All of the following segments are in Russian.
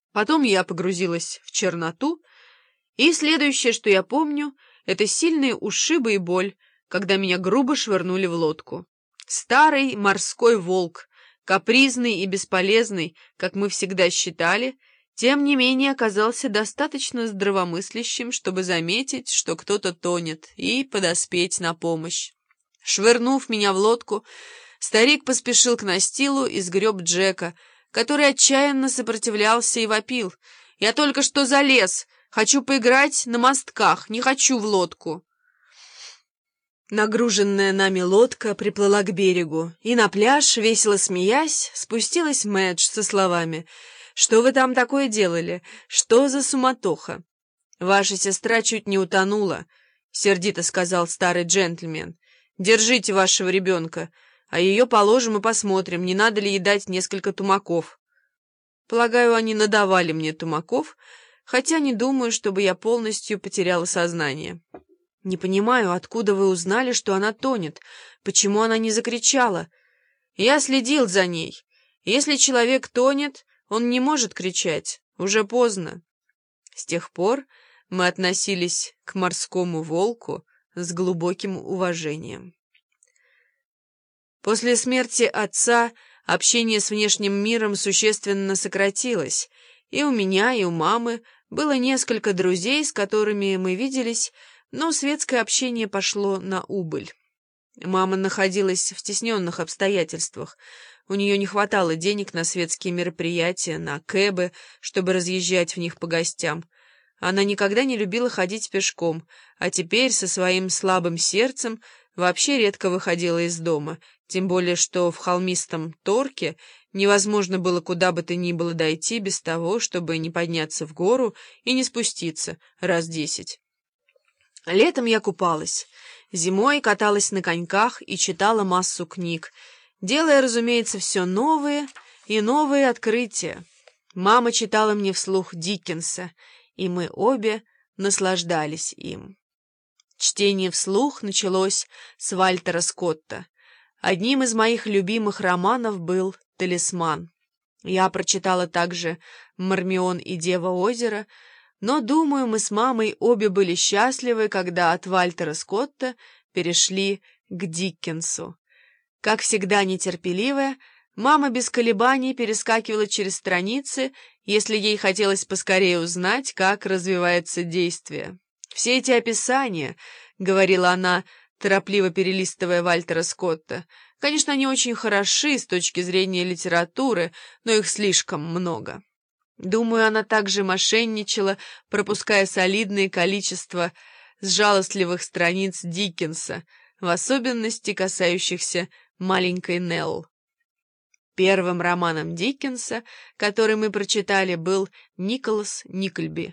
Потом я погрузилась в черноту, и следующее, что я помню, это сильные ушибы и боль, когда меня грубо швырнули в лодку. Старый морской волк, капризный и бесполезный, как мы всегда считали, тем не менее оказался достаточно здравомыслящим, чтобы заметить, что кто-то тонет, и подоспеть на помощь. Швырнув меня в лодку, старик поспешил к настилу и сгреб Джека, который отчаянно сопротивлялся и вопил: «Я только что залез! Хочу поиграть на мостках, не хочу в лодку!» Нагруженная нами лодка приплыла к берегу, и на пляж, весело смеясь, спустилась Мэдж со словами: «Что вы там такое делали? Что за суматоха?» «Ваша сестра чуть не утонула», — сердито сказал старый джентльмен. «Держите вашего ребенка, а ее положим и посмотрим, не надо ли ей дать несколько тумаков». Полагаю, они надавали мне тумаков, хотя не думаю, чтобы я полностью потеряла сознание. «Не понимаю, откуда вы узнали, что она тонет? Почему она не закричала?» «Я следил за ней. Если человек тонет, он не может кричать. Уже поздно». С тех пор мы относились к морскому волку с глубоким уважением. После смерти отца общение с внешним миром существенно сократилось, и у меня, и у мамы было несколько друзей, с которыми мы виделись, но светское общение пошло на убыль. Мама находилась в стесненных обстоятельствах. У нее не хватало денег на светские мероприятия, на кэбы, чтобы разъезжать в них по гостям. Она никогда не любила ходить пешком, а теперь со своим слабым сердцем вообще редко выходила из дома, тем более что в холмистом Торке невозможно было куда бы то ни было дойти без того, чтобы не подняться в гору и не спуститься раз 10. Летом я купалась, зимой каталась на коньках и читала массу книг, делая, разумеется, все новые и новые открытия. Мама читала мне вслух Диккенса, и мы обе наслаждались им. Чтение вслух началось с Вальтера Скотта. Одним из моих любимых романов был «Талисман». Я прочитала также «Мармион и Дева озера», но, думаю, мы с мамой обе были счастливы, когда от Вальтера Скотта перешли к Диккенсу. Как всегда нетерпеливая, мама без колебаний перескакивала через страницы, если ей хотелось поскорее узнать, как развивается действие. «Все эти описания», — говорила она, торопливо перелистывая Вальтера Скотта, — «конечно, они очень хороши с точки зрения литературы, но их слишком много». Думаю, она также мошенничала, пропуская солидное количество жалостливых страниц Диккенса, в особенности касающихся маленькой Нелл. Первым романом Диккенса, который мы прочитали, был «Николас Никльби».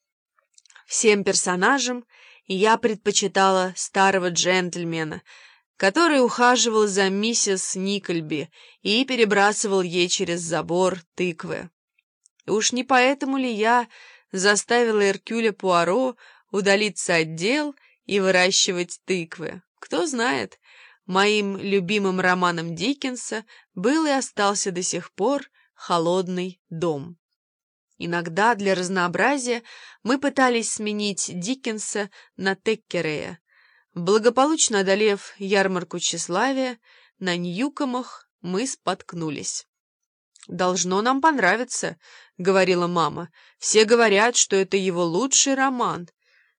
Всем персонажам я предпочитала старого джентльмена, который ухаживал за миссис Никльби и перебрасывал ей через забор тыквы. Уж не поэтому ли я заставила Эркюля Пуаро удалиться от дел и выращивать тыквы? Кто знает, моим любимым романом Диккенса был и остался до сих пор «Холодный дом». Иногда для разнообразия мы пытались сменить Диккенса на Теккерея. Благополучно одолев ярмарку тщеславия, на Ньюкомах мы споткнулись. «Должно нам понравиться», — говорила мама. «Все говорят, что это его лучший роман».